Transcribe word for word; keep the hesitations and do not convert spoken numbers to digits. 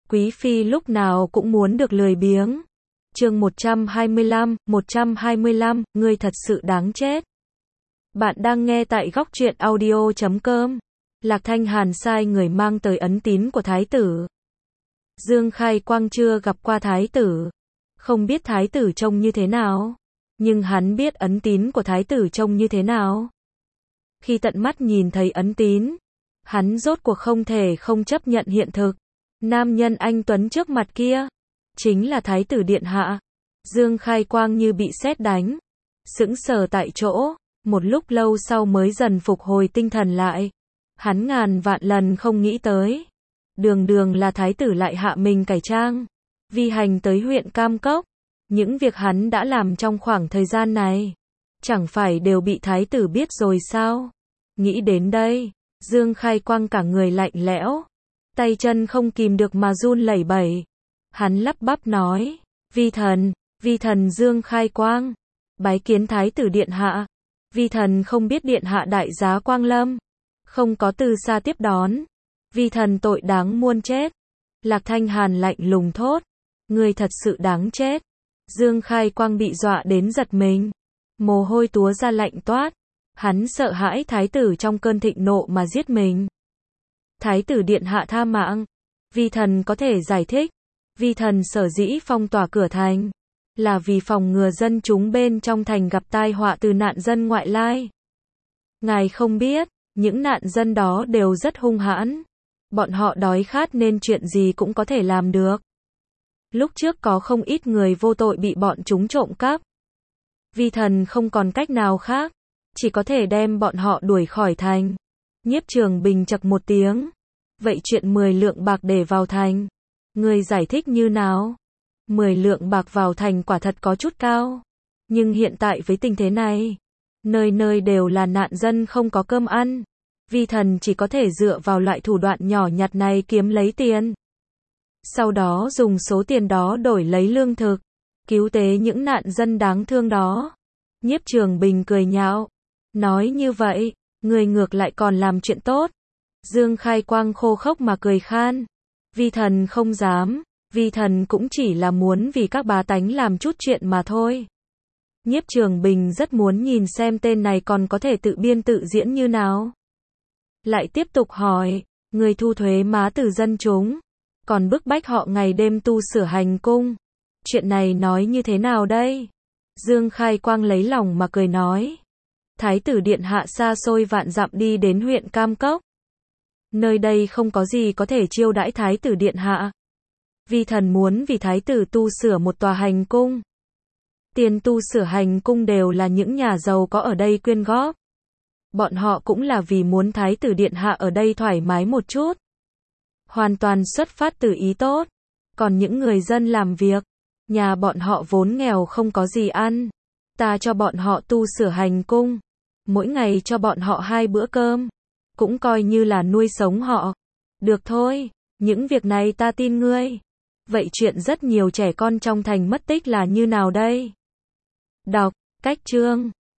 Quý phi lúc nào cũng muốn được lười biếng. Chương một trăm hai mươi lăm, một trăm hai mươi lăm, ngươi thật sự đáng chết. Bạn đang nghe tại góc truyện audio chấm com. Lạc Thanh Hàn sai người mang tới ấn tín của thái tử. Dương Khai Quang chưa gặp qua thái tử, không biết thái tử trông như thế nào, nhưng hắn biết ấn tín của thái tử trông như thế nào. Khi tận mắt nhìn thấy ấn tín, hắn rốt cuộc không thể không chấp nhận hiện thực. Nam nhân anh tuấn trước mặt kia, chính là thái tử điện hạ. Dương Khai Quang như bị sét đánh, sững sờ tại chỗ, một lúc lâu sau mới dần phục hồi tinh thần lại. Hắn ngàn vạn lần không nghĩ tới, đường đường là thái tử lại hạ mình cải trang, vi hành tới huyện Cam Cốc. Những việc hắn đã làm trong khoảng thời gian này, chẳng phải đều bị thái tử biết rồi sao? Nghĩ đến đây, Dương Khai Quang cả người lạnh lẽo, tay chân không kìm được mà run lẩy bẩy. Hắn lắp bắp nói, vi thần, vi thần Dương Khai Quang, bái kiến thái tử điện hạ. Vi thần không biết điện hạ đại giá quang lâm, không có từ xa tiếp đón. Vi thần tội đáng muôn chết. Lạc Thanh Hàn lạnh lùng thốt, ngươi thật sự đáng chết. Dương Khai Quang bị dọa đến giật mình, mồ hôi túa ra lạnh toát. Hắn sợ hãi thái tử trong cơn thịnh nộ mà giết mình. Thái tử điện hạ tha mạng. Vi thần có thể giải thích. Vi thần sở dĩ phong tỏa cửa thành, là vì phòng ngừa dân chúng bên trong thành gặp tai họa từ nạn dân ngoại lai. Ngài không biết, những nạn dân đó đều rất hung hãn. Bọn họ đói khát nên chuyện gì cũng có thể làm được. Lúc trước có không ít người vô tội bị bọn chúng trộm cắp. Vi thần không còn cách nào khác, chỉ có thể đem bọn họ đuổi khỏi thành. Nhiếp Trường Bình chậc một tiếng. Vậy chuyện mười lượng bạc để vào thành, người giải thích như nào? mười lượng bạc vào thành quả thật có chút cao. Nhưng hiện tại với tình thế này, nơi nơi đều là nạn dân không có cơm ăn. Vi thần chỉ có thể dựa vào loại thủ đoạn nhỏ nhặt này kiếm lấy tiền. Sau đó dùng số tiền đó đổi lấy lương thực, cứu tế những nạn dân đáng thương đó. Nhiếp Trường Bình cười nhạo, nói như vậy, người ngược lại còn làm chuyện tốt. Dương Khai Quang khô khốc mà cười khan, vi thần không dám, vi thần cũng chỉ là muốn vì các bá tánh làm chút chuyện mà thôi. Nhiếp Trường Bình rất muốn nhìn xem tên này còn có thể tự biên tự diễn như nào. Lại tiếp tục hỏi, người thu thuế má từ dân chúng, còn bức bách họ ngày đêm tu sửa hành cung. Chuyện này nói như thế nào đây? Dương Khai Quang lấy lòng mà cười nói, thái tử điện hạ xa xôi vạn dặm đi đến huyện Cam Cốc. Nơi đây không có gì có thể chiêu đãi thái tử điện hạ. Vi thần muốn vì thái tử tu sửa một tòa hành cung. Tiền tu sửa hành cung đều là những nhà giàu có ở đây quyên góp. Bọn họ cũng là vì muốn thái tử điện hạ ở đây thoải mái một chút. Hoàn toàn xuất phát từ ý tốt. Còn những người dân làm việc, nhà bọn họ vốn nghèo không có gì ăn, ta cho bọn họ tu sửa hành cung, mỗi ngày cho bọn họ hai bữa cơm, cũng coi như là nuôi sống họ. Được thôi, những việc này ta tin ngươi. Vậy chuyện rất nhiều trẻ con trong thành mất tích là như nào đây? Đọc, cách chương